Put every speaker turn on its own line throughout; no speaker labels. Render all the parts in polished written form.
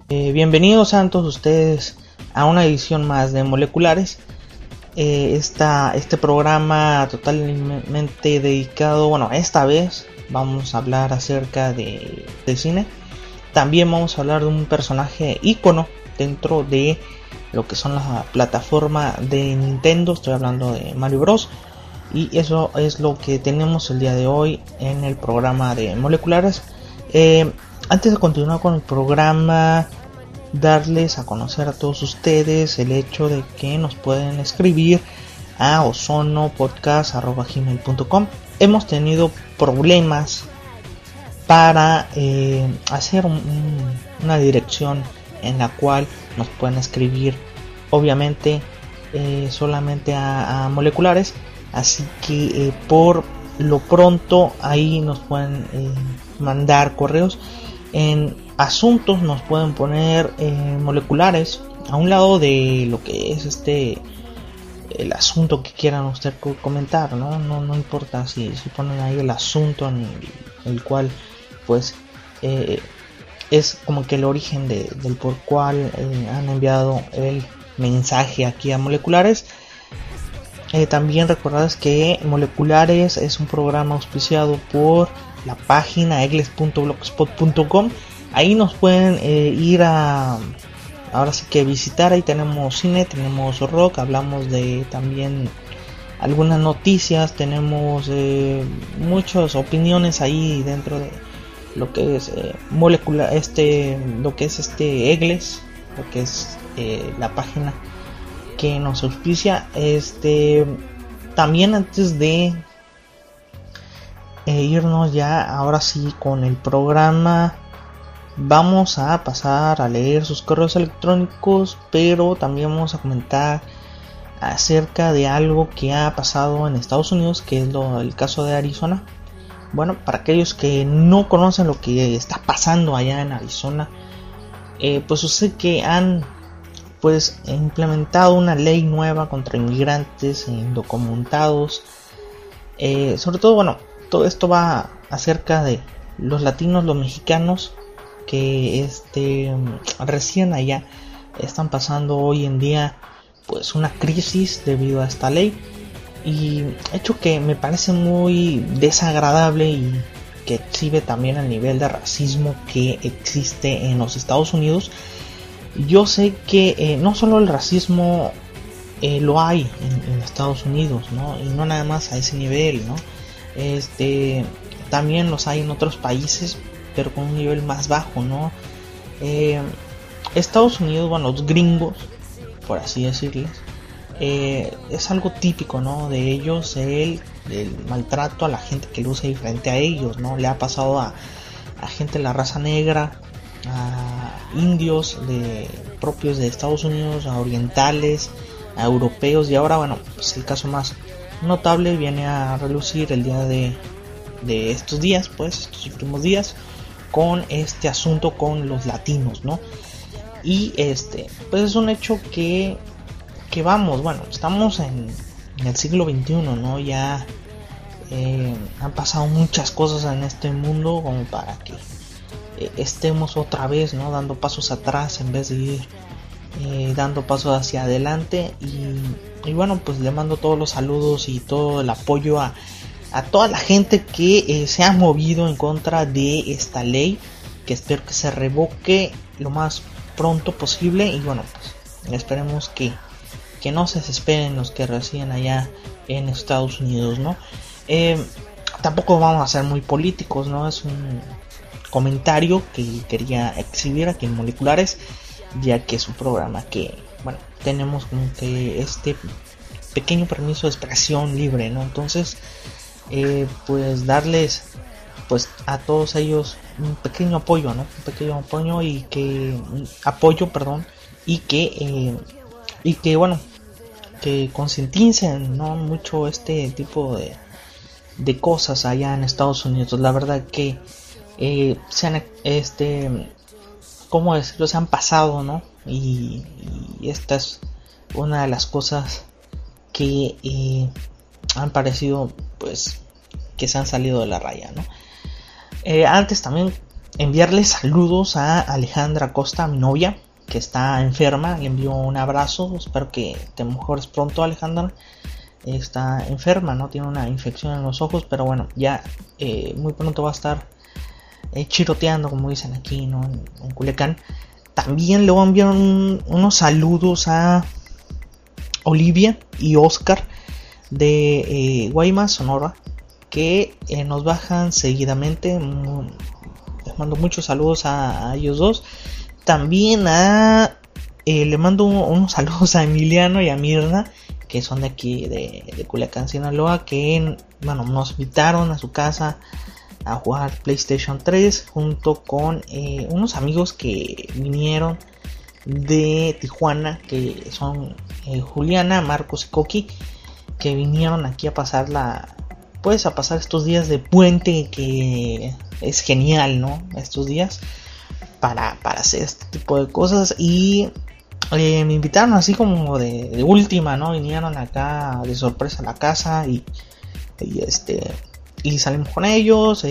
Bienvenidos a todos ustedes a una edición más de Moleculares. Este programa totalmente dedicado, esta vez vamos a hablar acerca de cine. También vamos a hablar de un personaje ícono dentro de lo que son la plataforma de Nintendo. Estoy hablando de Mario Bros. Y eso es lo que tenemos el día de hoy en el programa de Moleculares. Antes de continuar con el programa, darles a conocer a todos ustedes el hecho de que nos pueden escribir a ozonopodcast@gmail.com. Hemos tenido problemas para hacer una dirección en la cual nos pueden escribir, obviamente solamente a Moleculares, así que por lo pronto ahí nos pueden mandar correos. En asuntos nos pueden poner Moleculares a un lado de lo que es el asunto que quieran usted comentar, no importa si ponen ahí el asunto en el cual pues es como que el origen del por cual han enviado el mensaje aquí a Moleculares. También recordarles que Moleculares es un programa auspiciado por la página egles.blogspot.com. Ahí nos pueden ir ahora sí que visitar. Ahí tenemos cine, tenemos rock, hablamos de también algunas noticias, tenemos muchas opiniones ahí dentro de lo que es molecular, lo que es Egles, lo que es la página que nos auspicia. También antes de irnos ya ahora sí con el programa, vamos a pasar a leer sus correos electrónicos, pero también vamos a comentar acerca de algo que ha pasado en Estados Unidos, que es el caso de Arizona. Bueno, para aquellos que no conocen lo que está pasando allá en Arizona, pues sé que han implementado una ley nueva contra inmigrantes indocumentados. Sobre todo, todo esto va acerca de los latinos, los mexicanos que recién allá están pasando hoy en día pues una crisis debido a esta ley, y hecho que me parece muy desagradable y que exhibe también el nivel de racismo que existe en los Estados Unidos. Yo sé que no solo el racismo lo hay en Estados Unidos, y no nada más a ese nivel, también los hay en otros países, pero con un nivel más bajo, Estados Unidos, los gringos, por así decirles, es algo típico, de ellos, el maltrato a la gente que luce diferente a ellos, le ha pasado a gente de la raza negra, a indios propios de Estados Unidos, a orientales, a europeos, y ahora pues el caso más notable viene a relucir el día de estos días, estos últimos días, con este asunto con los latinos, y pues es un hecho que estamos en el siglo XXI, ya han pasado muchas cosas en este mundo como para que estemos otra vez dando pasos atrás en vez de ir dando pasos hacia adelante. Y pues le mando todos los saludos y todo el apoyo a toda la gente que se ha movido en contra de esta ley, que espero que se revoque lo más pronto posible. Y pues esperemos que no se desesperen los que residen allá en Estados Unidos, tampoco vamos a ser muy políticos, es un comentario que quería exhibir aquí en Moleculares, ya que es un programa que tenemos como que pequeño permiso de expresión libre, entonces pues darles a todos ellos un pequeño apoyo, y que que concienticen mucho este tipo de cosas allá en Estados Unidos. La verdad que se han se han pasado, y esta es una de las cosas que han parecido pues que se han salido de la raya, Antes también enviarle saludos a Alejandra Costa, mi novia, que está enferma. Le envío un abrazo, espero que te mejores pronto, Alejandra. Está enferma, ¿no? Tiene una infección en los ojos, pero bueno, ya muy pronto va a estar chiroteando, como dicen aquí, ¿no? En Culiacán. También le voy a enviar unos saludos a Olivia y Oscar de Guaymas, Sonora, que nos bajan seguidamente. Les mando muchos saludos a ellos dos. También le mando unos saludos a Emiliano y a Mirna, que son de aquí de Culiacán, Sinaloa, que bueno, nos invitaron a su casa a jugar PlayStation 3 junto con unos amigos que vinieron de Tijuana, que son Juliana, Marcos y Coqui, que vinieron aquí a pasar estos días de puente, que es genial, ¿no? Estos días para hacer este tipo de cosas. Y me invitaron así como de última, ¿no? Vinieron acá de sorpresa a la casa y salimos con ellos.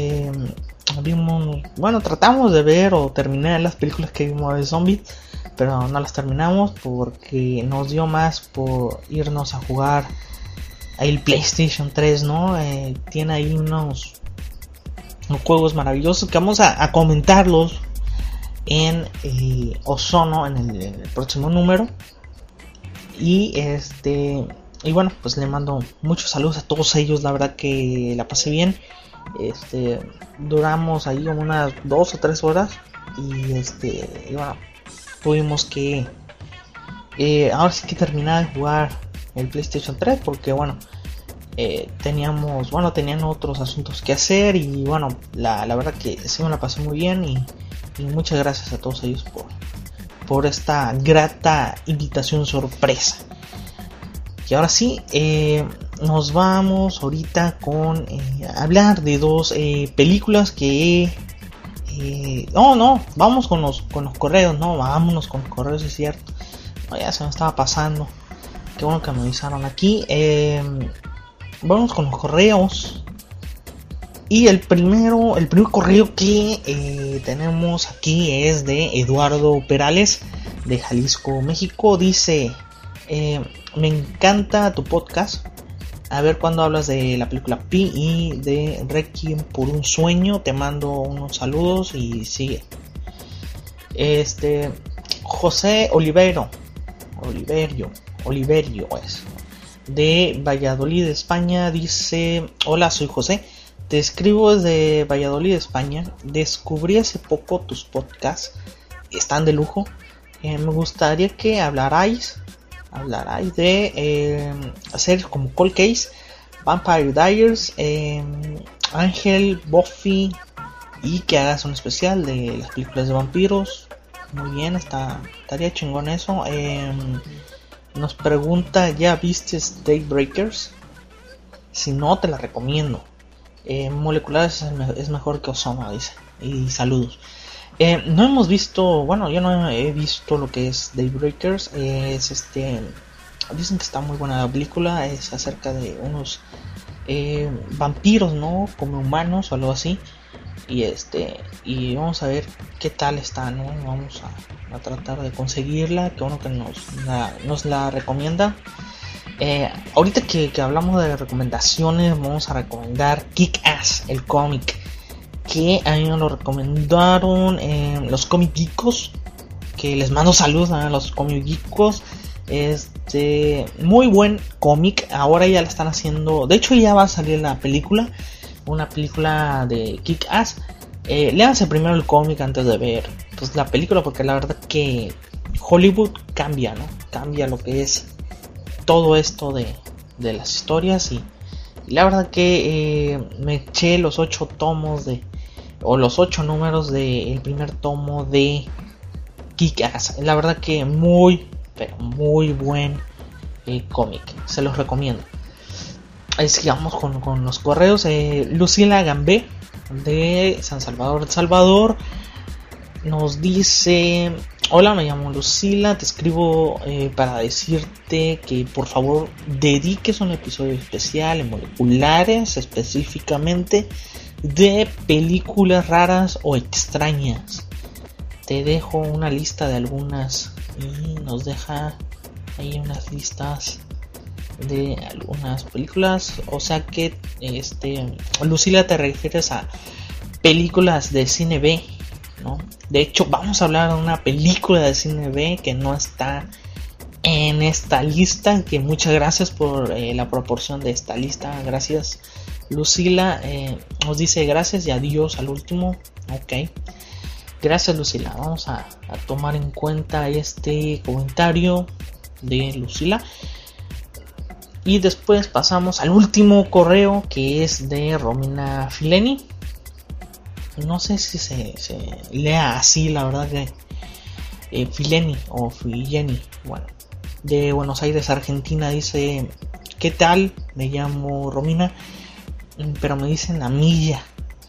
Tratamos de ver o terminar las películas que vimos de zombies, pero no las terminamos porque nos dio más por irnos a jugar el PlayStation 3, ¿no? Tiene ahí unos juegos maravillosos que vamos a comentarlos en Ozono en el próximo número. Y bueno, pues le mando muchos saludos a todos ellos. La verdad que la pasé bien. Duramos ahí como unas 2 o 3 horas. Y bueno, tuvimos que ahora sí que terminar de jugar el PlayStation 3, porque bueno, tenían otros asuntos que hacer. Y bueno, la verdad que sí me la pasé muy bien. Y muchas gracias a todos ellos por esta grata invitación sorpresa. Y ahora sí, nos vamos ahorita con hablar de dos películas que vamos con los correos, vámonos con los correos, es cierto. Ya se me estaba pasando, qué bueno que me avisaron aquí. Vamos con los correos. Y el primer correo que tenemos aquí es de Eduardo Perales, de Jalisco, México. Dice: me encanta tu podcast. A ver cuándo hablas de la película Pi y de Requiem por un sueño. Te mando unos saludos y sigue. José Oliverio es de Valladolid, España. Dice: hola, soy José. Te escribo desde Valladolid, España. Descubrí hace poco tus podcasts. Están de lujo. Me gustaría que hablarais de series como Cold Case, Vampire Diaries, Ángel, Buffy, y que hagas un especial de las películas de vampiros. Muy bien, estaría chingón eso. Nos pregunta: ¿ya viste Daybreakers? Si no, te la recomiendo. Moleculares es mejor que Ozono, dice. Y saludos. No hemos visto, yo no he visto lo que es Daybreakers. Dicen que está muy buena la película. Es acerca de unos vampiros, ¿no? Como humanos o algo así. Y vamos a ver qué tal está, ¿no? Vamos a tratar de conseguirla. Que uno que nos la recomienda. Ahorita que hablamos de recomendaciones, vamos a recomendar Kick-Ass, el cómic, que a mí me lo recomendaron los Comic Geekos, que les mando saludos a los Comic Geekos. Muy buen cómic. Ahora ya la están haciendo, de hecho ya va a salir una película de Kick-Ass. Léanse primero el cómic antes de ver pues la película, porque la verdad que Hollywood cambia, ¿no? Cambia lo que es todo esto de las historias. Y la verdad que me eché los 8 tomos los 8 números del primer tomo de Kick-Ass. La verdad que muy buen cómic, se los recomiendo. Sigamos con los correos. Lucila Gambé, de San Salvador, El Salvador, nos dice: hola, me llamo Lucila, te escribo para decirte que por favor dediques un episodio especial en Moleculares, específicamente de películas raras o extrañas. Te dejo una lista de algunas y nos deja ahí unas listas de algunas películas. O sea que Lucila, te refieres a películas de cine B, ¿no? De hecho, vamos a hablar de una película de cine B que no está en esta lista, que muchas gracias por la proporción de esta lista. Gracias, Lucila. Nos dice gracias y adiós al último. Ok, gracias, Lucila. Vamos a tomar en cuenta este comentario de Lucila. Y después pasamos al último correo, que es de Romina Fileni. No sé si se lea así, la verdad, que Fileni o Fileni. Bueno, de Buenos Aires, Argentina. Dice: ¿qué tal? Me llamo Romina, pero me dicen Amilla,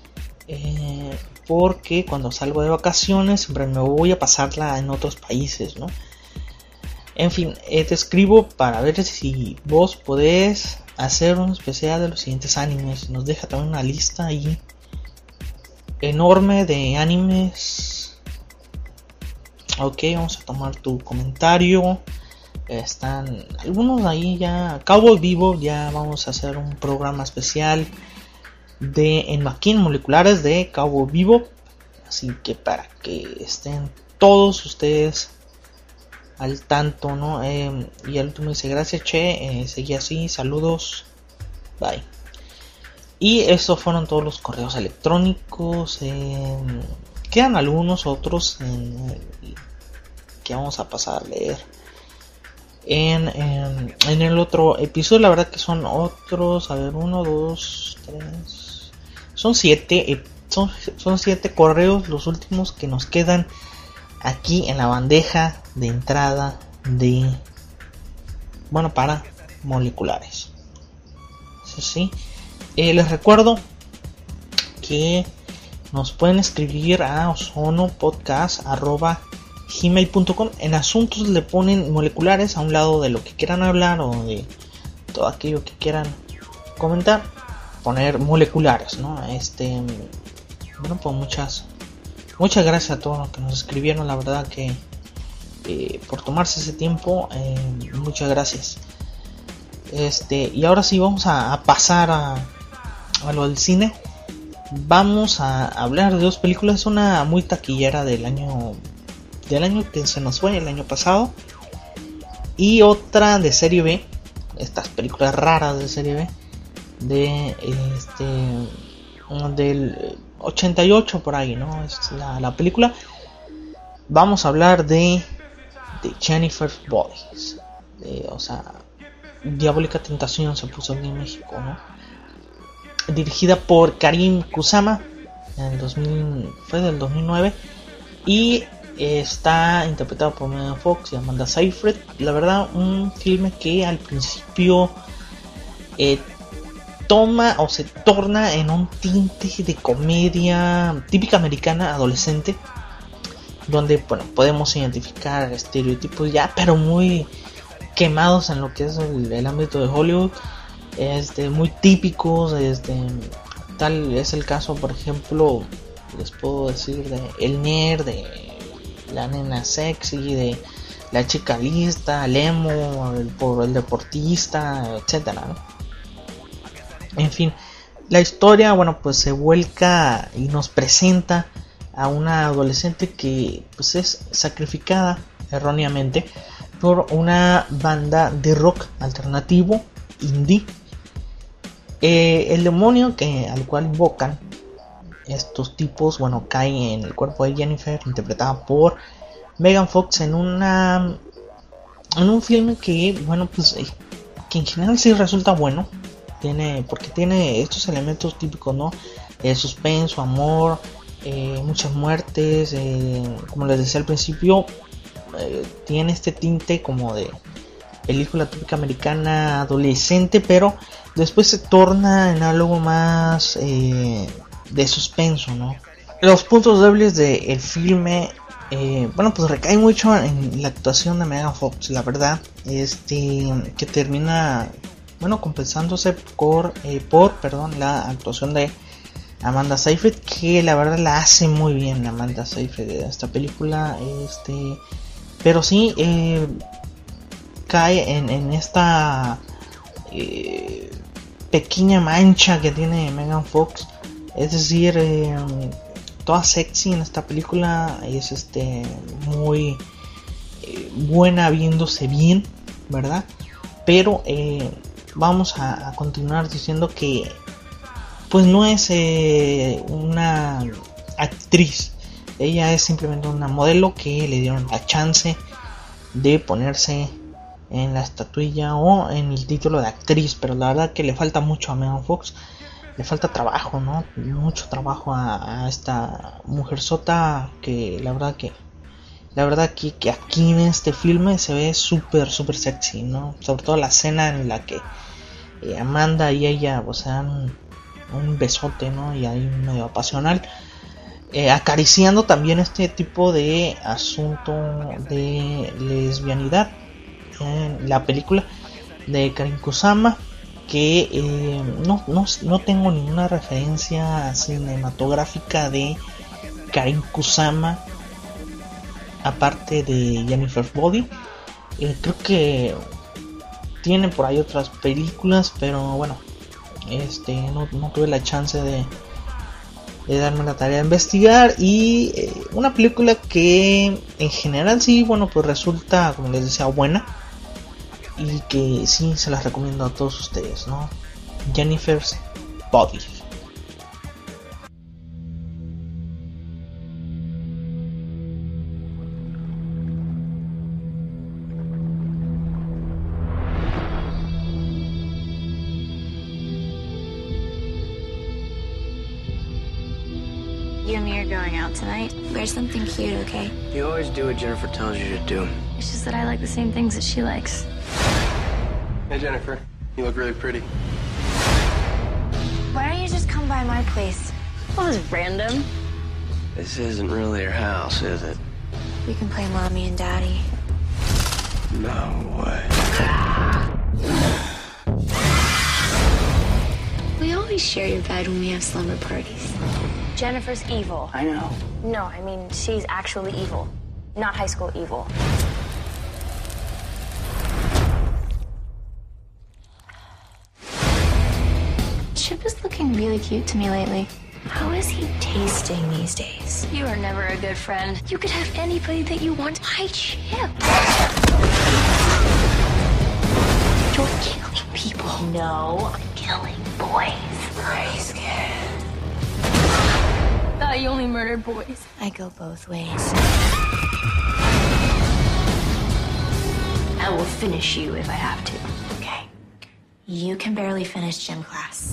porque cuando salgo de vacaciones siempre me voy a pasarla en otros países, ¿no? En fin, te escribo para ver si vos podés hacer un especial de los siguientes animes. Nos deja también una lista ahí enorme de animes. Ok, vamos a tomar tu comentario. Están algunos ahí ya. Cowboy Vivo, ya vamos a hacer un programa especial de Enmakin moleculares de Cowboy Vivo. Así que para que estén todos ustedes al tanto, ¿no? Y el último dice: gracias, che, seguí así, saludos, bye. Y estos fueron todos los correos electrónicos. Quedan algunos otros que vamos a pasar a leer en el otro episodio. La verdad que son otros, a ver, 1, 2, 3, son 7, son 7 correos los últimos que nos quedan aquí en la bandeja de entrada de, bueno, para moleculares. Sí. Les recuerdo que nos pueden escribir a osonopodcast@gmail.com. En asuntos le ponen moleculares a un lado de lo que quieran hablar o de todo aquello que quieran comentar, poner moleculares, ¿no? Bueno, pues muchas gracias a todos los que nos escribieron, la verdad que por tomarse ese tiempo, muchas gracias. Y ahora sí vamos a pasar a lo del cine. Vamos a hablar de dos películas, una muy taquillera del año que se nos fue, el año pasado, y otra de serie B, estas películas raras de serie B del 88 por ahí, ¿no? Es la película. Vamos a hablar de Jennifer's Bodies, o sea, Diabólica Tentación se puso aquí en México, ¿no? Dirigida por Karim Kusama fue del 2009 y está interpretado por Megan Fox y Amanda Seyfried. La verdad, un filme que al principio toma o se torna en un tinte de comedia típica americana adolescente, donde, bueno, podemos identificar estereotipos ya, pero muy quemados en lo que es el ámbito de Hollywood, muy típicos. Tal es el caso, por ejemplo, les puedo decir de el nerd, de la nena sexy, de la chica lista, el emo, el deportista, etcétera, ¿no? En fin, la historia, bueno, pues se vuelca y nos presenta a una adolescente que pues es sacrificada erróneamente por una banda de rock alternativo indie. El demonio al cual invocan estos tipos, bueno, cae en el cuerpo de Jennifer, interpretada por Megan Fox, en un filme que, bueno, pues que en general sí resulta bueno, porque tiene estos elementos típicos, ¿no? Suspenso, amor, muchas muertes, como les decía al principio, tiene este tinte como de película típica americana adolescente, pero después se torna en algo más de suspenso, ¿no? Los puntos débiles del filme, bueno, pues recae mucho en la actuación de Megan Fox, la verdad, que termina, bueno, compensándose por la actuación de Amanda Seyfried, que la verdad la hace muy bien Amanda Seyfried de esta película, pero sí cae en esta pequeña mancha que tiene Megan Fox, es decir, toda sexy en esta película, es muy buena viéndose bien, ¿verdad? Pero vamos a continuar diciendo que pues no es una actriz, ella es simplemente una modelo que le dieron la chance de ponerse en la estatuilla o en el título de actriz, pero la verdad que le falta mucho a Megan Fox, le falta trabajo, ¿no? Mucho trabajo a esta mujerzota, que la verdad que aquí en este filme se ve súper sexy, ¿no? Sobre todo la escena en la que Amanda y ella pues se dan un besote, ¿no? Y ahí medio apasional, acariciando también este tipo de asunto de lesbianidad en la película de Karin Kusama, que no tengo ninguna referencia cinematográfica de Karin Kusama aparte de Jennifer's Body. Creo que tiene por ahí otras películas, pero bueno, no tuve la chance de darme la tarea de investigar. Y una película que en general sí, bueno, pues resulta, como les decía, buena, y que sí se las recomiendo a todos ustedes, ¿no? Jennifer's Body.
You and me are going out tonight. Wear something cute, okay?
You always do what Jennifer tells you to do.
It's just that I like the same things that she likes.
Hey, Jennifer. You look really pretty.
Why don't you just come by my place? Well, this is random.
This isn't really your house, is it?
We can play mommy and daddy.
No way.
We always share your bed when we have slumber parties. Jennifer's evil.
I know.
No, I mean, she's actually evil. Not high school evil. Chip is looking really cute to me lately. How is he tasting these days? You are never a good friend. You could have anybody that you want. Why Chip? You're killing people. No, I'm killing boys. Are you scared? Thought you only murdered boys. I go both ways. I will finish you if I have to. Okay. You can barely finish gym class.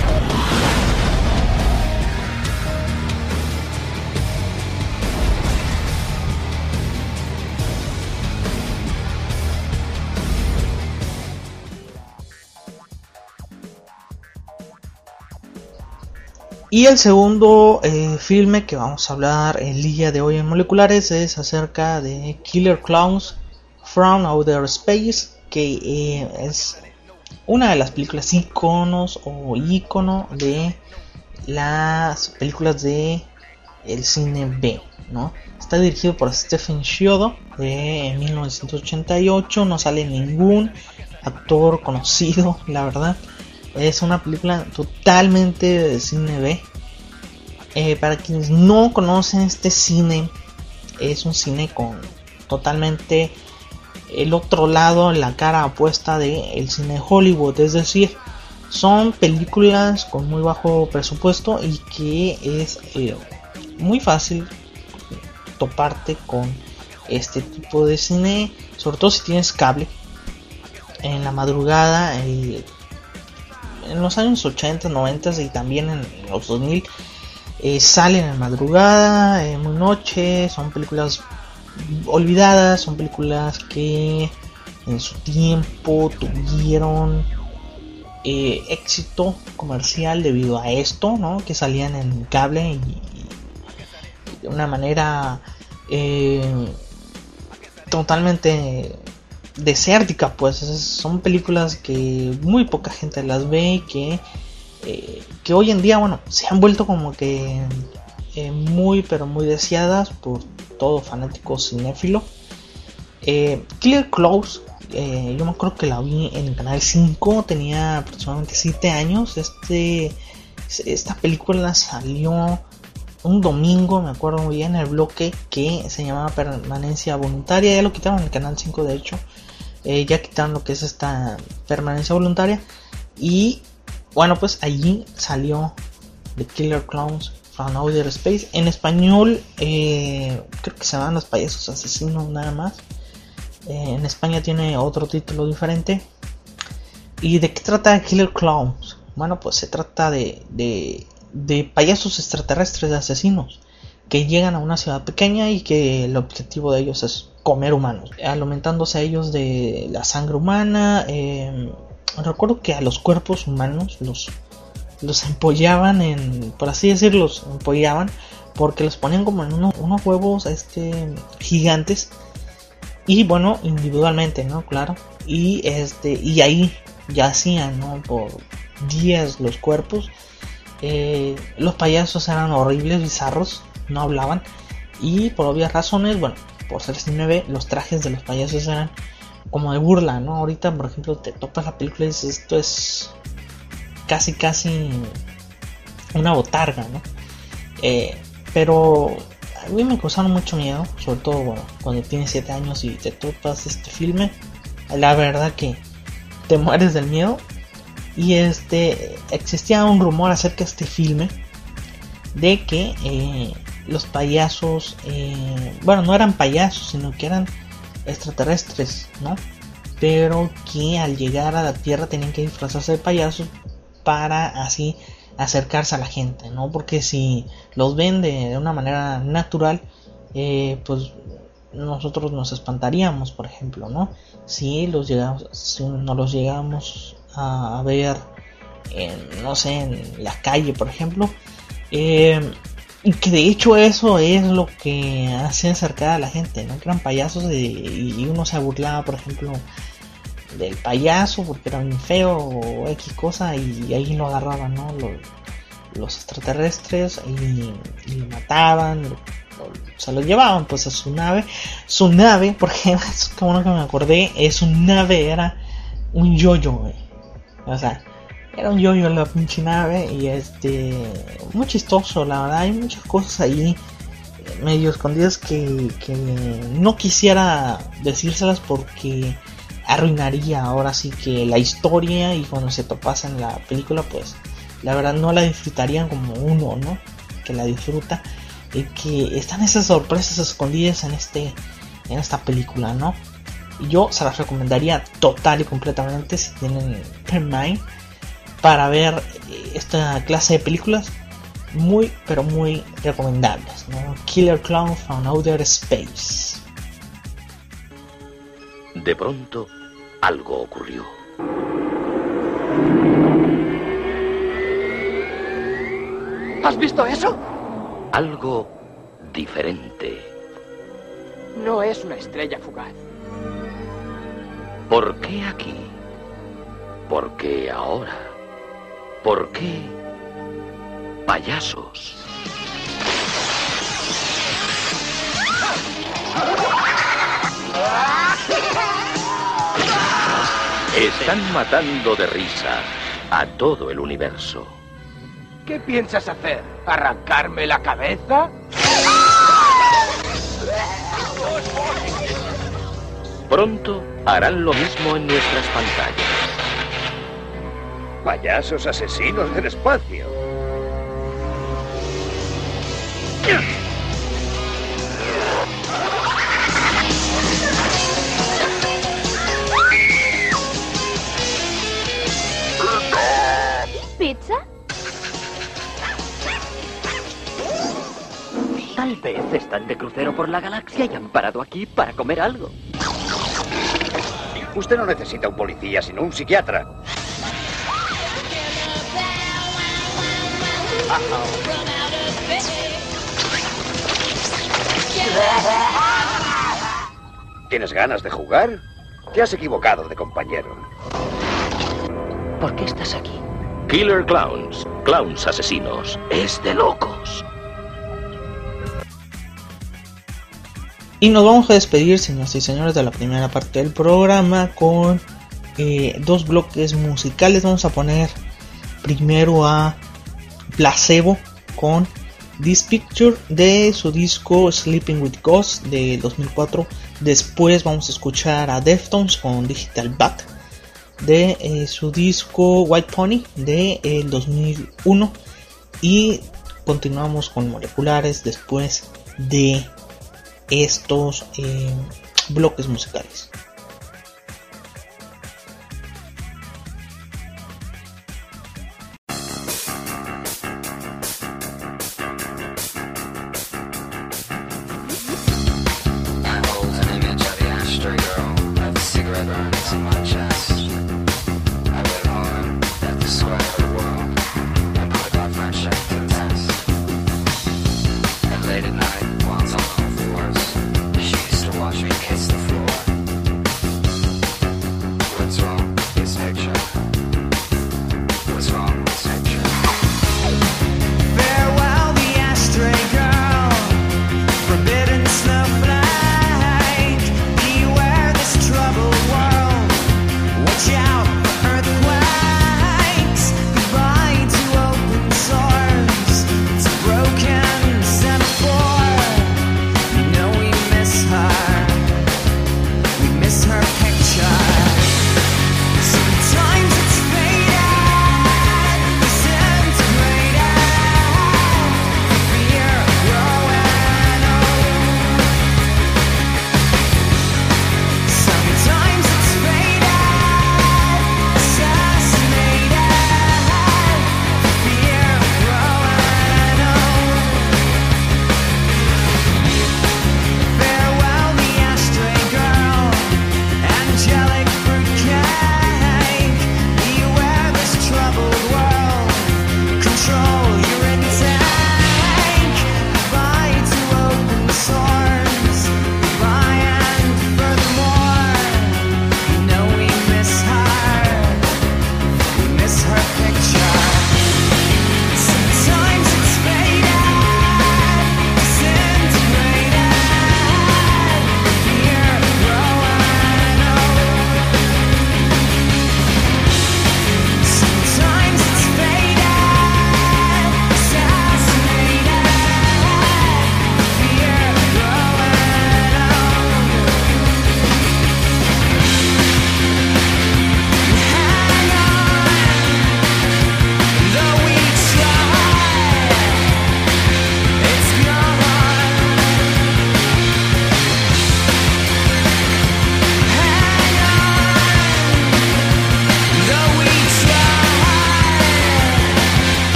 Y el segundo filme que vamos a hablar el día de hoy en Moleculares es acerca de Killer Clowns from Outer Space, que es una de las películas íconos o ícono de las películas de el cine B, ¿no? Está dirigido por Stephen Chiodo en 1988, no sale ningún actor conocido, la verdad. Es una película totalmente de cine B. Para quienes no conocen este cine, es un cine con totalmente el otro lado, la cara opuesta del cine de Hollywood. Es decir, son películas con muy bajo presupuesto y que es muy fácil toparte con este tipo de cine, sobre todo si tienes cable. En la madrugada, en los años 80, 90 y también en los 2000, salen en madrugada, muy noche. Son películas olvidadas, son películas que en su tiempo tuvieron éxito comercial debido a esto, ¿no? Que salían en cable y de una manera totalmente desértica, pues son películas que muy poca gente las ve y que que hoy en día, bueno, se han vuelto como que muy pero muy deseadas por todo fanático cinéfilo. Killer Clowns, yo me acuerdo que la vi en el canal 5, tenía aproximadamente 7 años. Esta película salió un domingo, me acuerdo muy bien, el bloque que se llamaba Permanencia Voluntaria. Ya lo quitaron en el canal 5, de hecho, ya quitaron lo que es esta Permanencia Voluntaria. Y bueno, pues allí salió The Killer Clowns from Outer Space. En español creo que se llaman Los Payasos Asesinos nada más. En España tiene otro título diferente. ¿Y de qué trata Killer Clowns? Bueno, pues se trata de payasos extraterrestres asesinos que llegan a una ciudad pequeña y que el objetivo de ellos es comer humanos, alimentándose a ellos de la sangre humana. Recuerdo que a los cuerpos humanos los empollaban, por así decirlo, los empollaban porque los ponían como en unos huevos gigantes. Y bueno, individualmente, ¿no? Claro. Y ahí yacían, ¿no? Por días los cuerpos. Los payasos eran horribles, bizarros, no hablaban. Y por obvias razones, bueno, por ser cine, los trajes de los payasos eran como de burla, ¿no? Ahorita, por ejemplo, te topas la película y dices, esto es casi una botarga, ¿no? Pero a mí me causaron mucho miedo, sobre todo, bueno, cuando tienes 7 años y te topas este filme. La verdad que te mueres del miedo. Y existía un rumor acerca de este filme de que los payasos, bueno, no eran payasos, sino que eran extraterrestres, ¿no? Pero que al llegar a la Tierra tenían que disfrazarse de payasos para así acercarse a la gente, ¿no? Porque si los ven de una manera natural, pues nosotros nos espantaríamos, por ejemplo, ¿no? Si no los llegamos a ver no sé, en la calle, por ejemplo, y que de hecho eso es lo que hace acercar a la gente, ¿no? Que eran payasos y uno se burlaba, por ejemplo, del payaso porque era bien feo o X cosa, y ahí lo agarraban, ¿no? Los extraterrestres y lo mataban, se lo llevaban pues a su nave, porque es como que me acordé, su nave era un yoyo, güey. O sea, era un yoyo la pinche nave. Y muy chistoso, la verdad. Hay muchas cosas ahí medio escondidas que no quisiera decírselas porque arruinaría ahora sí que la historia. Y cuando se topase en la película, pues la verdad no la disfrutarían como uno, ¿no? Que la disfruta. Y que están esas sorpresas escondidas en esta película, ¿no? Y yo se las recomendaría total y completamente si tienen Prime para ver esta clase de películas muy pero muy recomendables, ¿no? Killer Clowns from Outer Space.
De pronto, algo ocurrió.
¿Has visto eso?
Algo diferente.
No es una estrella fugaz.
¿Por qué aquí? ¿Por qué ahora? ¿Por qué payasos? Están matando de risa a todo el universo.
¿Qué piensas hacer? ¿Arrancarme la cabeza?
Pronto harán lo mismo en nuestras pantallas.
Payasos asesinos del espacio.
¿Pizza?
Tal vez están de crucero por la galaxia y han parado aquí para comer algo.
Usted no necesita un policía, sino un psiquiatra. ¿Tienes ganas de jugar? Te has equivocado de compañero.
¿Por qué estás aquí?
Killer Clowns, clowns asesinos. Es de locos.
Y nos vamos a despedir, señoras y señores, de la primera parte del programa con 2 bloques musicales. Vamos a poner primero a Placebo con This Picture de su disco Sleeping with Ghosts de 2004. Después vamos a escuchar a Deftones con Digital Bat de su disco White Pony de 2001. Y continuamos con Moleculares después de estos bloques musicales.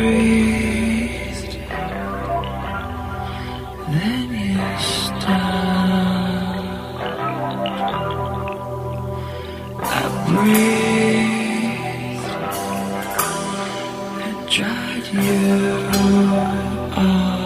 breathed, then you stopped. I breathed and dried you off.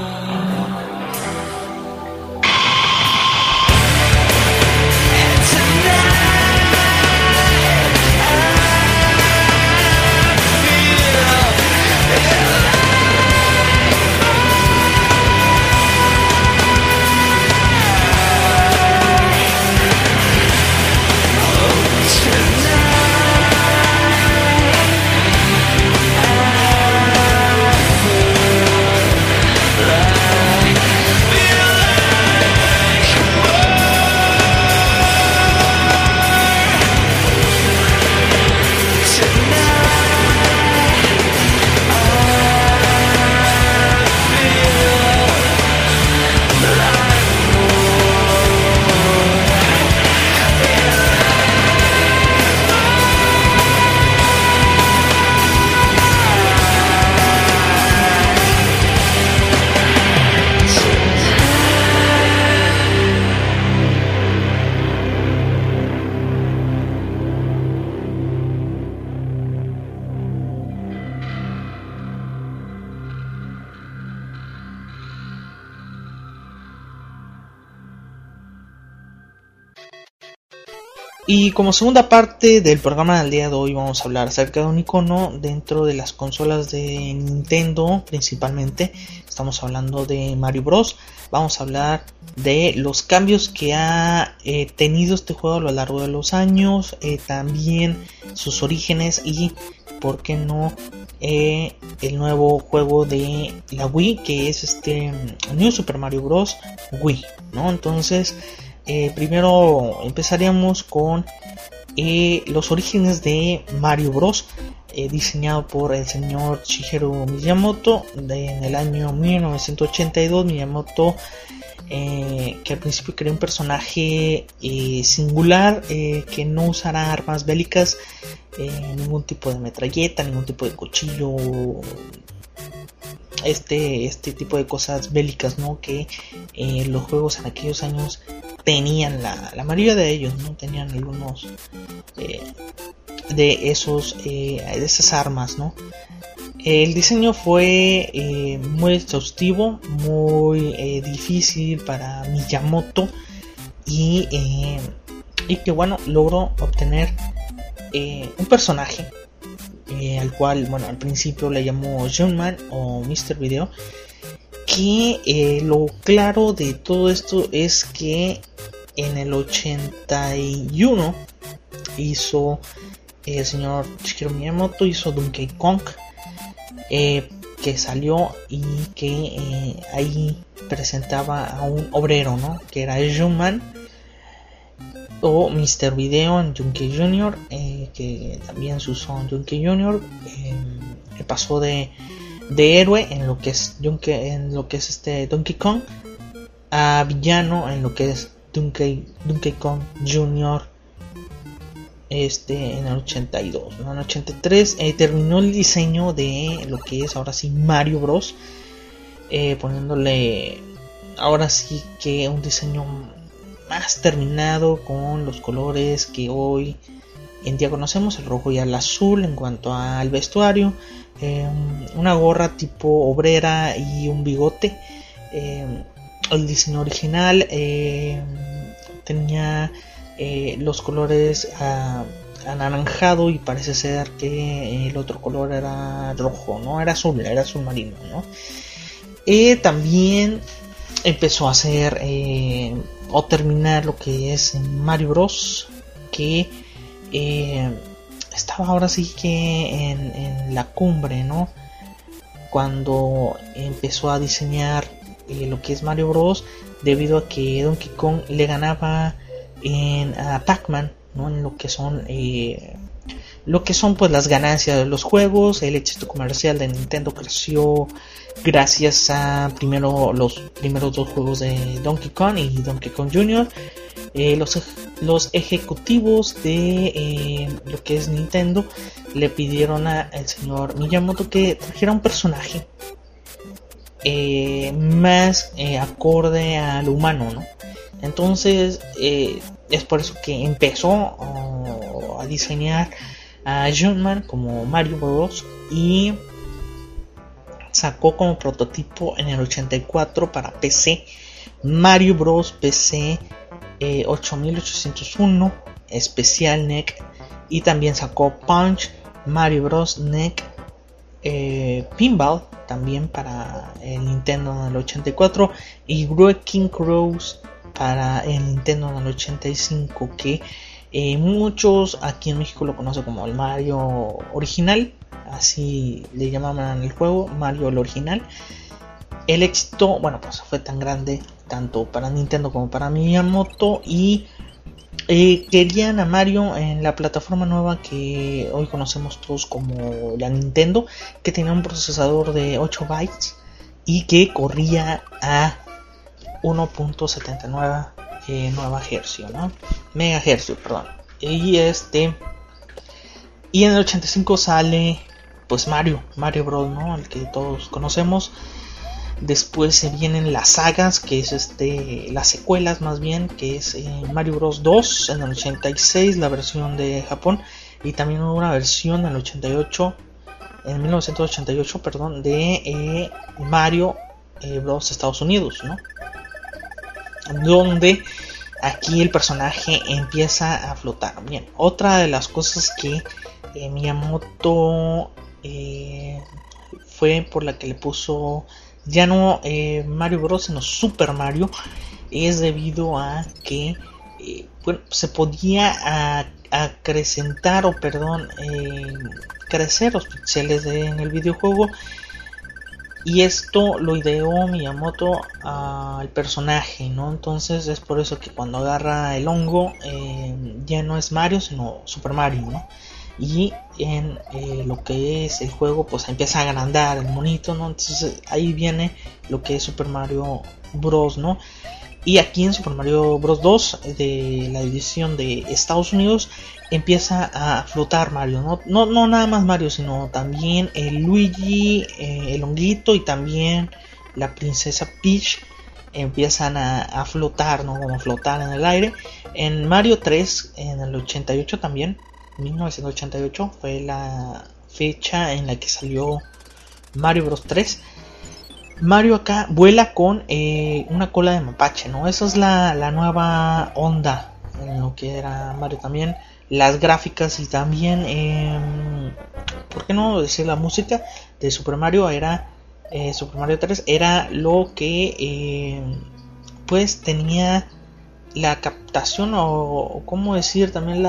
Y como segunda parte del programa del día de hoy vamos a hablar acerca de un icono dentro de las consolas de Nintendo principalmente. Estamos hablando de Mario Bros. Vamos a hablar de los cambios que ha tenido este juego a lo largo de los años, también sus orígenes y, por qué no, el nuevo juego de la Wii, que es este New Super Mario Bros. Wii, ¿no? Entonces, primero empezaríamos con los orígenes de Mario Bros. Diseñado por el señor Shigeru Miyamoto en el año 1982. Miyamoto, que al principio creó un personaje singular, que no usará armas bélicas, ningún tipo de metralleta, ningún tipo de cuchillo, este tipo de cosas bélicas, ¿no? Que los juegos en aquellos años tenían, la mayoría de ellos, ¿no? Tenían algunos de esas armas, ¿no? El diseño fue muy exhaustivo, muy difícil para Miyamoto y que bueno, logró obtener un personaje al cual, bueno, al principio le llamó Jumpman o Mr. Video, que lo claro de todo esto es que en el 81 hizo el señor Shigeru Miyamoto, hizo Donkey Kong, que salió y que ahí presentaba a un obrero, ¿no? Que era Jumpman o Mr. Video en Donkey Jr., que también se usó en Donkey Jr., que pasó de héroe en lo que es Donkey Kong a villano en lo que es Donkey Kong Jr. En el 82, ¿no? En el 83 terminó el diseño de lo que es ahora sí Mario Bros, poniéndole ahora sí que un diseño más terminado con los colores que hoy en día conocemos, el rojo y el azul. En cuanto al vestuario, una gorra tipo obrera y un bigote. El diseño original tenía los colores anaranjado, y parece ser que el otro color era rojo, no era azul marino, ¿no? También empezó a hacer o terminar lo que es Mario Bros, que estaba ahora sí que en la cumbre, ¿no? Cuando empezó a diseñar lo que es Mario Bros, debido a que Donkey Kong le ganaba a Pac-Man, ¿no? En lo que son pues las ganancias de los juegos. El éxito comercial de Nintendo creció gracias a los primeros dos juegos de Donkey Kong y Donkey Kong Jr., los ejecutivos de lo que es Nintendo le pidieron al señor Miyamoto que trajera un personaje más acorde al humano, ¿no? Entonces es por eso que empezó a diseñar a Jumpman como Mario Bros. Y sacó como prototipo en el 84 para PC Mario Bros. PC 8801 Special NEC, y también sacó Punch Mario Bros. NEC Pinball también para el Nintendo en el 84, y Wrecking Crows para el Nintendo en el 85, que muchos aquí en México lo conocen como el Mario original, así le llamaban el juego, Mario el original. El éxito, bueno, pues fue tan grande tanto para Nintendo como para Miyamoto, y querían a Mario en la plataforma nueva que hoy conocemos todos como la Nintendo, que tenía un procesador de 8 bytes y que corría a 1.79 megahercios, ¿no? Y en el 85 sale pues Mario Bros, ¿no? El que todos conocemos. Después se vienen las sagas, que es las secuelas más bien, que es Mario Bros 2 en el 86, la versión de Japón, y también una versión en el 1988, perdón, de Mario Bros Estados Unidos, ¿no? Donde aquí el personaje empieza a flotar. Bien, otra de las cosas que Miyamoto fue por la que le puso ya no Mario Bros, sino Super Mario, es debido a que se podía acrecentar crecer los píxeles en el videojuego, y esto lo ideó Miyamoto al personaje, ¿no? Entonces es por eso que cuando agarra el hongo ya no es Mario sino Super Mario, ¿no? Y en lo que es el juego pues empieza a agrandar el monito, ¿no? Entonces ahí viene lo que es Super Mario Bros, ¿no? Y aquí en Super Mario Bros 2 de la edición de Estados Unidos empieza a flotar Mario, no nada más Mario, sino también el Luigi, el honguito, y también la princesa Peach empiezan a flotar, ¿no? Como a flotar en el aire. En Mario 3 en el 88 también, 1988 fue la fecha en la que salió Mario Bros 3. Mario acá vuela con una cola de mapache, ¿no? Esa es la nueva onda en lo que era Mario también. Las gráficas y también, ¿por qué no decir la música de Super Mario? Super Mario 3 era lo que pues tenía la captación, o cómo decir también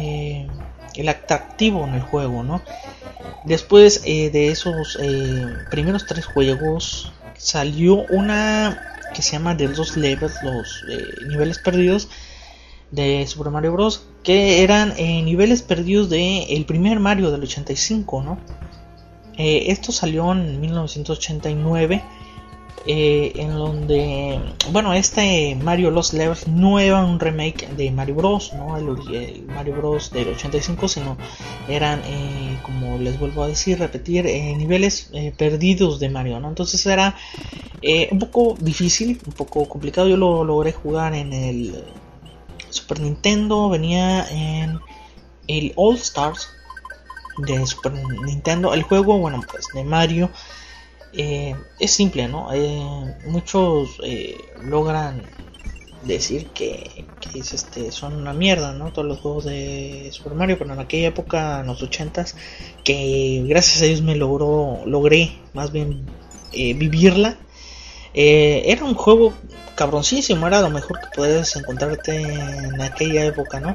el atractivo en el juego, ¿no? Después de esos primeros 3 juegos salió una que se llama The Lost Levels, los niveles perdidos de Super Mario Bros, que eran niveles perdidos de el primer Mario del 85, ¿no? Esto salió en 1989, en donde, bueno, Mario Lost Levels no era un remake de Mario Bros, ¿no? El Mario Bros del 85, sino eran, como les vuelvo a repetir, niveles perdidos de Mario, ¿no? Entonces era un poco difícil, un poco complicado. Yo lo logré jugar en el Super Nintendo, venía en el All Stars de Super Nintendo. El juego, bueno, pues de Mario es simple, ¿no? Muchos logran decir que son una mierda, ¿no? Todos los juegos de Super Mario, pero en aquella época, en los 80s, que gracias a Dios logré más bien vivirla. Era un juego cabroncísimo, era lo mejor que podías encontrarte en aquella época, ¿no?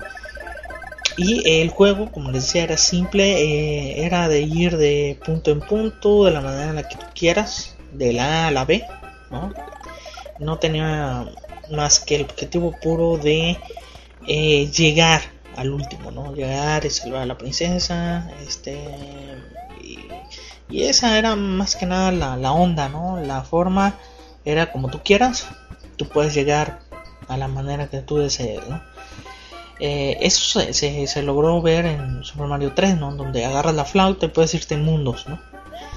Y el juego, como les decía, era simple, era de ir de punto en punto, de la manera en la que tú quieras, de la A a la B, ¿no? No tenía más que el objetivo puro de llegar al último, ¿no? Llegar y salvar a la princesa, y esa era más que nada la onda, ¿no? La forma era como tú quieras, tú puedes llegar a la manera que tú desees, ¿no? Eso se logró ver en Super Mario 3, ¿no? Donde agarras la flauta y puedes irte en mundos, ¿no?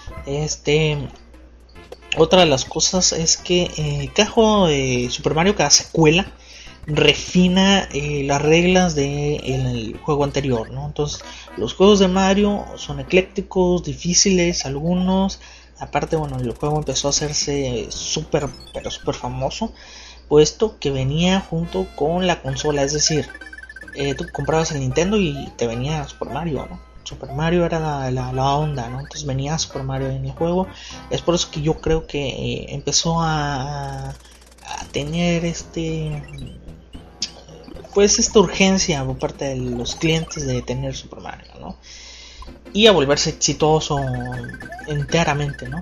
Otra de las cosas es que cada juego de Super Mario, cada secuela, refina las reglas del juego anterior, ¿no? Entonces, los juegos de Mario son eclécticos, difíciles, algunos. Aparte, bueno, el juego empezó a hacerse súper famoso, puesto que venía junto con la consola, es decir, tú comprabas el Nintendo y te venía Super Mario, ¿no? Super Mario era la onda, ¿no? Entonces venía Super Mario en el juego. Es por eso que yo creo que empezó a tener esta urgencia por parte de los clientes de tener Super Mario, ¿no? Y a volverse exitoso enteramente, ¿no?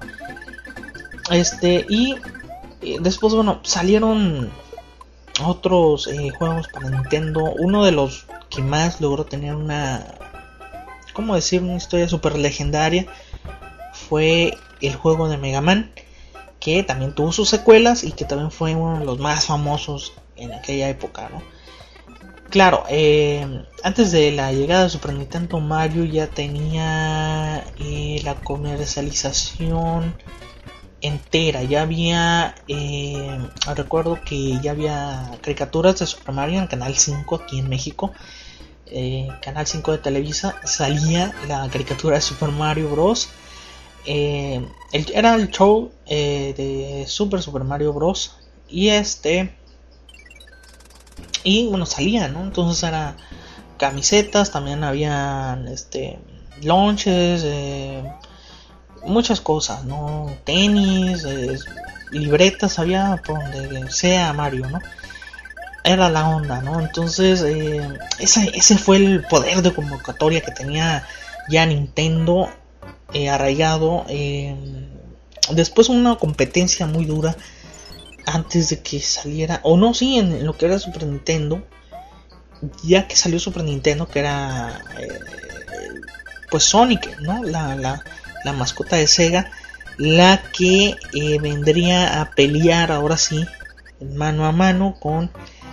Y después, bueno, salieron otros juegos para Nintendo. Uno de los que más logró tener una historia super legendaria fue el juego de Mega Man, que también tuvo sus secuelas y que también fue uno de los más famosos en aquella época, ¿no? Claro, antes de la llegada de Super Nintendo, Mario ya tenía la comercialización entera. Ya había, recuerdo que ya había caricaturas de Super Mario en Canal 5 aquí en México. Canal 5 de Televisa salía la caricatura de Super Mario Bros. Era el show de Super Mario Bros. Y bueno, salía, ¿no? Entonces era camisetas, también habían lunches, muchas cosas, ¿no? Tenis, libretas, había por donde sea Mario, ¿no? Era la onda, ¿no? Entonces ese fue el poder de convocatoria que tenía ya Nintendo arraigado. Después una competencia muy dura antes de que saliera, o no, sí, en lo que era Super Nintendo. Ya que salió Super Nintendo, que era pues Sonic, ¿no? La mascota de Sega, la que vendría a pelear ahora sí mano a mano con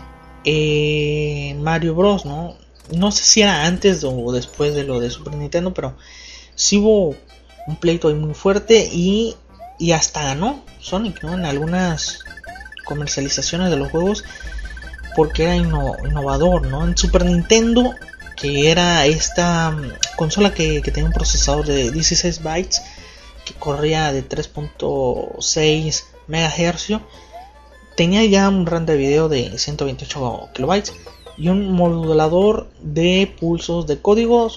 Mario Bros, ¿no? No sé si era antes o después de lo de Super Nintendo, pero sí hubo un pleito ahí muy fuerte y hasta ganó Sonic, ¿no? En algunas comercializaciones de los juegos, porque era innovador, ¿no? En Super Nintendo, que era esta consola que tenía un procesador de 16 bytes que corría de 3.6 MHz, tenía ya un RAM de video de 128 kilobytes y un modulador de pulsos de códigos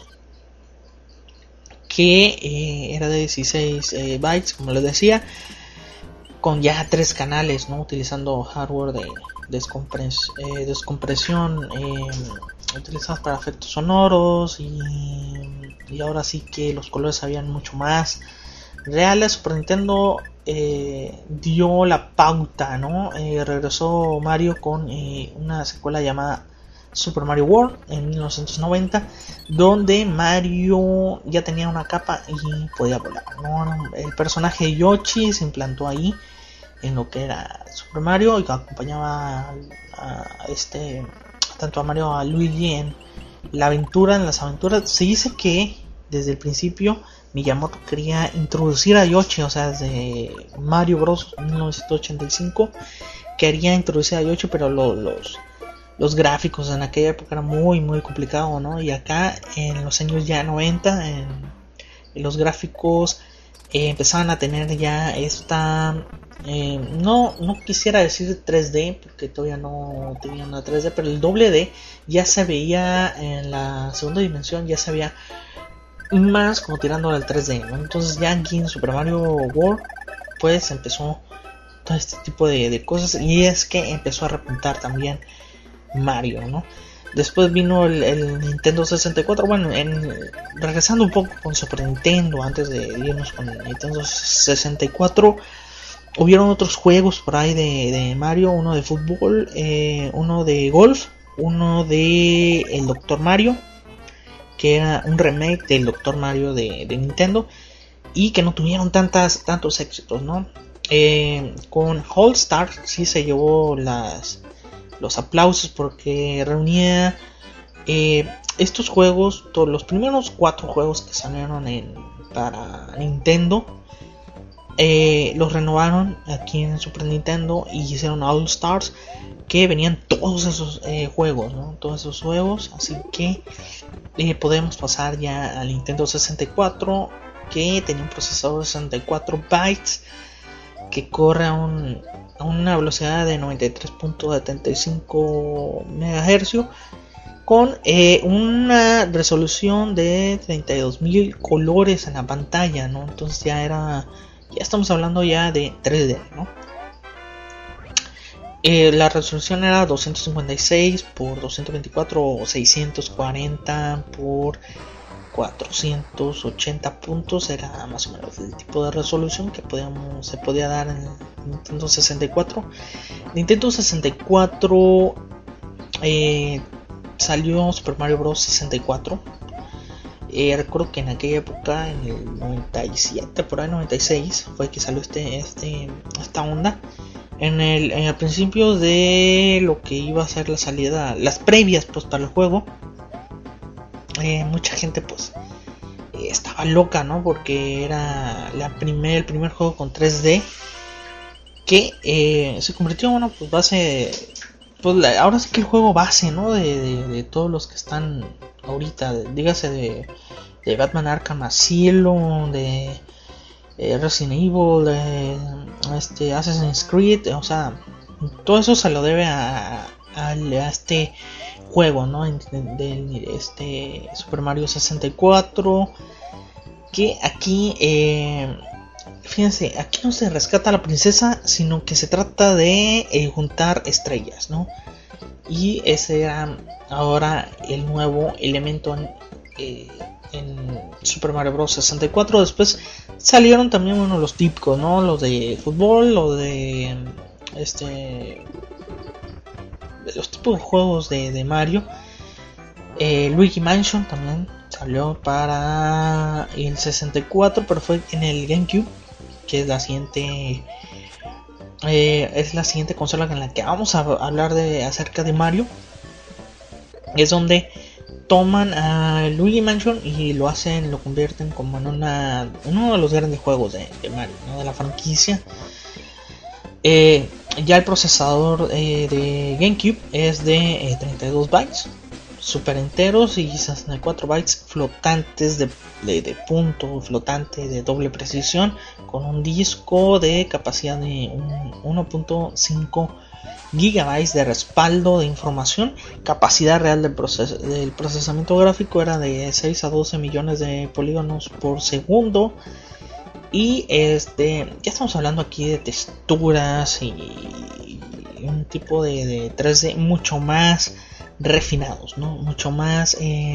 que era de 16 bytes, como les decía, con ya 3 canales, ¿no? Utilizando hardware de descompresión utilizados para efectos sonoros y ahora sí que los colores sabían mucho más reales. Super Nintendo dio la pauta, ¿no? Regresó Mario con una secuela llamada Super Mario World en 1990, donde Mario ya tenía una capa y podía volar, ¿no? El personaje Yoshi se implantó ahí en lo que era Super Mario y que acompañaba tanto a Mario a Luigi en las aventuras. Se dice que desde el principio Miyamoto quería introducir a Yoshi, o sea, desde Mario Bros 1985 quería introducir a Yoshi, pero los gráficos en aquella época era muy complicado, ¿no? Y acá en los años ya 90 en los gráficos empezaban a tener ya esta no quisiera decir 3D porque todavía no tenía una 3D, pero el doble D ya se veía en la segunda dimensión, ya se veía más como tirando al 3D, ¿no? Entonces ya aquí en Super Mario World pues empezó todo este tipo de cosas, y es que empezó a repuntar también Mario, ¿no? Después vino el Nintendo 64. Bueno, regresando un poco con Super Nintendo, antes de irnos con el Nintendo 64, hubieron otros juegos por ahí de Mario, uno de fútbol, uno de golf, uno de el Dr. Mario, que era un remake del Dr. Mario de Nintendo, y que no tuvieron tantos éxitos, ¿no? Con All Star sí se llevó los aplausos porque reunía estos juegos, todos los primeros 4 juegos que salieron para Nintendo. Los renovaron aquí en Super Nintendo y hicieron All Stars, que venían todos esos juegos, ¿no? Todos esos juegos, así que podemos pasar ya al Nintendo 64, que tenía un procesador de 64 bytes que corre a una velocidad de 93.75 MHz con una resolución de 32.000 colores en la pantalla, ¿no? Entonces ya estamos hablando ya de 3D, ¿no? La resolución era 256 por 224 o 640 por 480 puntos, era más o menos el tipo de resolución que se podía dar en Nintendo 64. Nintendo 64 salió Super Mario Bros. 64. Recuerdo que en aquella época, en el 97, por ahí 96, fue que salió esta onda. En al principio de lo que iba a ser la salida, las previas pues para el juego, mucha gente pues estaba loca, ¿no? Porque era el primer juego con 3D que se convirtió, bueno, pues base, pues ahora sí que el juego base, ¿no? De todos los que están ahorita, dígase de Batman Arkham Asylum, de Resident Evil, de Assassin's Creed, o sea, todo eso se lo debe a este juego, ¿no? De Super Mario 64, que aquí, fíjense, aquí no se rescata a la princesa, sino que se trata de juntar estrellas, ¿no? Y ese era ahora el nuevo elemento en Super Mario Bros. 64. Después salieron también, bueno, los típicos, ¿no? Los de fútbol, los de los tipos de juegos de Mario. Luigi Mansion también salió para el 64, pero fue en el GameCube, que es la siguiente consola en la que vamos a hablar acerca de Mario. Es donde toman a Luigi Mansion y lo convierten como en uno de los grandes juegos de Mario, ¿no? De la franquicia. Ya el procesador de GameCube es de 32 bytes super enteros y 64 bytes flotantes de punto flotante de doble precisión, con un disco de capacidad de 1.5 gigabytes de respaldo de información. Capacidad real del procesamiento gráfico era de 6 a 12 millones de polígonos por segundo. Y ya estamos hablando aquí de texturas y un tipo de 3D mucho más refinados, ¿no? Mucho más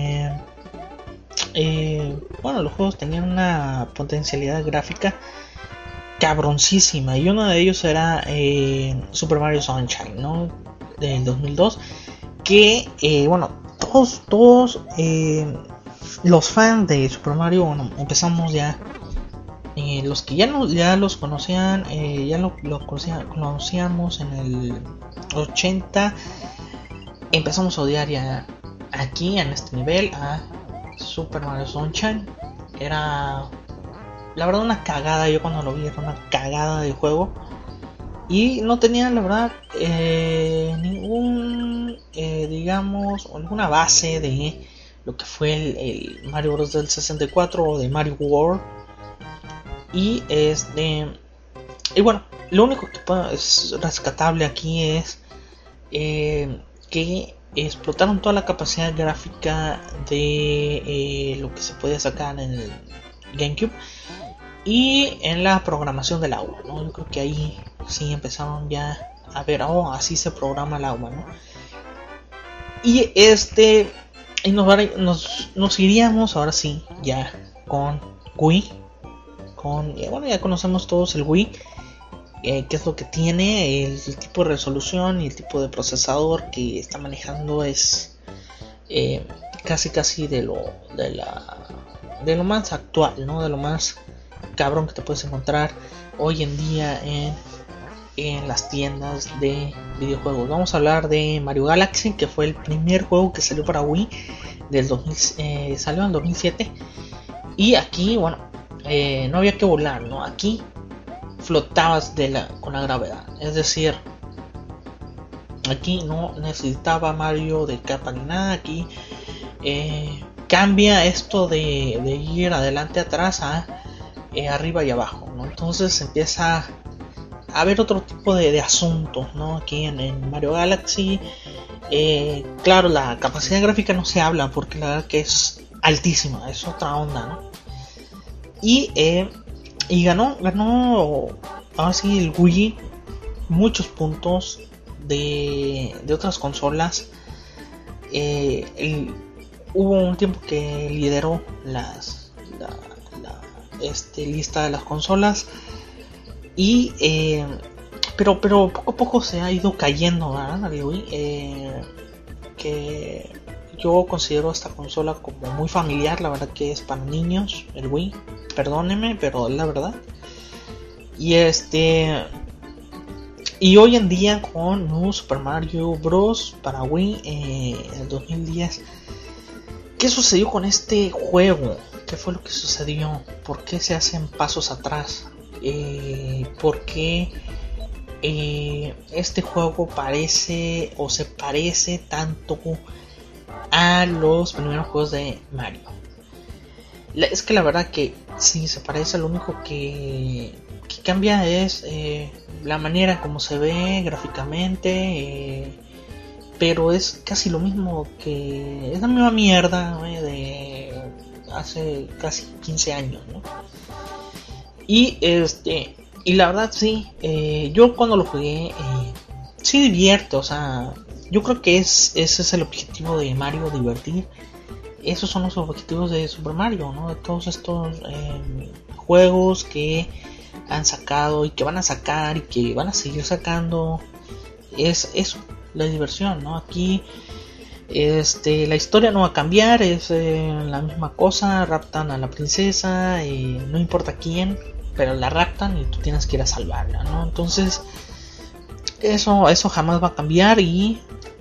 bueno, los juegos tenían una potencialidad gráfica cabroncísima, y uno de ellos era Super Mario Sunshine, ¿no? Del 2002, que bueno, todos los fans de Super Mario, bueno, empezamos ya, los que ya los conocían, conocíamos en el 80, empezamos a odiar ya aquí en este nivel a Super Mario Sunshine. Era la verdad una cagada. Yo cuando lo vi era una cagada de juego, y no tenía la verdad digamos, alguna base de lo que fue el Mario Bros del 64 o de Mario World. Y bueno, lo único que es rescatable aquí es que explotaron toda la capacidad gráfica de lo que se podía sacar en el GameCube y en la programación del agua, ¿no? Yo creo que ahí sí empezaron ya a ver, así se programa el agua, ¿no? Y nos iríamos ahora sí ya con Wii. Bueno, ya conocemos todos el Wii, qué es lo que tiene, el tipo de resolución y el tipo de procesador que está manejando es casi de lo más actual, ¿no? De lo más cabrón que te puedes encontrar hoy en día en las tiendas de videojuegos. Vamos a hablar de Mario Galaxy, que fue el primer juego que salió para Wii del 2000, salió en 2007. Y aquí, bueno, no había que volar, ¿no? Aquí flotabas con la gravedad. Es decir, aquí no necesitaba Mario de capa ni nada. Aquí cambia esto de ir adelante atrás a arriba y abajo, ¿no? Entonces empieza a haber otro tipo de asuntos, ¿no? Aquí en Mario Galaxy. Claro, la capacidad gráfica no se habla porque la verdad que es altísima, es otra onda, ¿no? Y ganó ahora sí el Wii muchos puntos de otras consolas. Hubo un tiempo que lideró la lista de las consolas y pero poco a poco se ha ido cayendo, ¿verdad? El Wii, que yo considero esta consola como muy familiar. La verdad que es para niños el Wii, perdónenme, pero es la verdad. Y hoy en día con New Super Mario Bros. Para Wii en el 2010, ¿qué sucedió con este juego? ¿Qué fue lo que sucedió? ¿Por qué se hacen pasos atrás? ¿Por qué este juego parece o se parece tanto a los primeros juegos de Mario? Es que la verdad que sí se parece. Lo único que cambia es la manera como se ve gráficamente, pero es casi lo mismo, que es la misma mierda de hace casi 15 años, ¿no? Y la verdad sí, yo cuando lo jugué sí divierte, o sea, yo creo que ese es el objetivo de Mario, divertir. Esos son los objetivos de Super Mario, ¿no? De todos estos juegos que han sacado y que van a sacar y que van a seguir sacando, es eso, la diversión, ¿no? Aquí la historia no va a cambiar, es la misma cosa. Raptan a la princesa, no importa quién, pero la raptan y tú tienes que ir a salvarla, ¿no? Entonces eso jamás va a cambiar. Y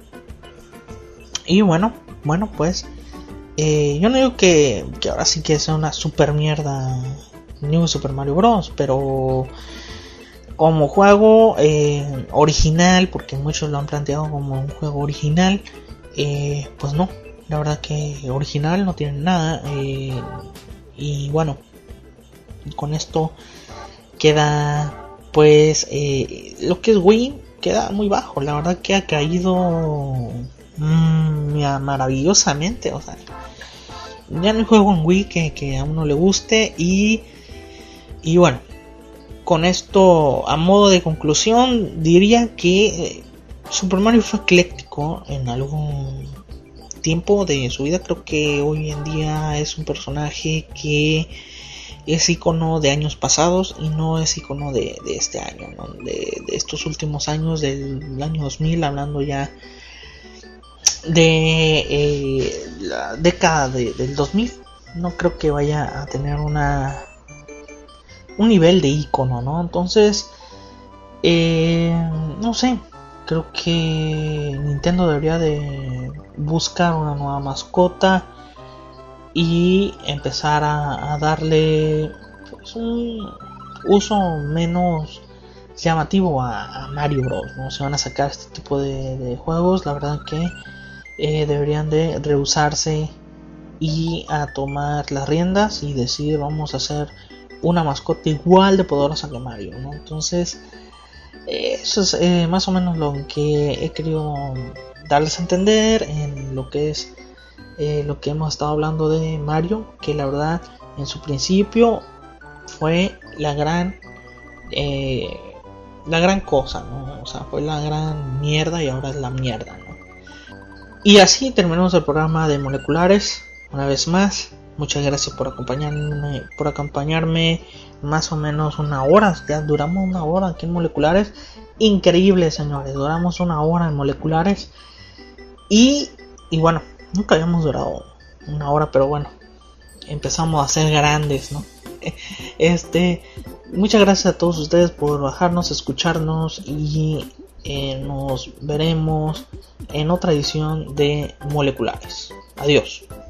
bueno, pues yo no digo que ahora sí que sea una super mierda New Super Mario Bros, pero como juego original, porque muchos lo han planteado como un juego original, pues no, la verdad que original no tiene nada. Y bueno, con esto queda pues lo que es Wii queda muy bajo. La verdad que ha caído maravillosamente, o sea, ya no hay juego en Wii que a uno le guste. Y bueno, con esto a modo de conclusión diría que Super Mario fue ecléctico en algún tiempo de su vida. Creo que hoy en día es un personaje que es icono de años pasados y no es icono de este año, ¿no? de estos últimos años, del año 2000, hablando ya de la década del 2000. No creo que vaya a tener un nivel de icono, ¿no? Entonces no sé, creo que Nintendo debería de buscar una nueva mascota y empezar a darle pues un uso menos llamativo a Mario Bros, ¿no? Si van a sacar este tipo de juegos, la verdad que deberían de rehusarse y a tomar las riendas y decir vamos a hacer una mascota igual de poderosa que Mario, ¿no? Entonces eso es más o menos lo que he querido darles a entender en lo que es lo que hemos estado hablando de Mario, que la verdad en su principio fue la gran cosa, ¿no? O sea, fue la gran mierda y ahora es la mierda, ¿no? Y así terminamos el programa de Moleculares. Una vez más, muchas gracias por acompañarme más o menos una hora. Ya duramos una hora aquí en Moleculares. Increíble, señores, duramos una hora en Moleculares. Y bueno, nunca habíamos durado una hora, pero bueno, empezamos a ser grandes, ¿no? Muchas gracias a todos ustedes por bajarnos, escucharnos y nos veremos en otra edición de Moleculares. Adiós.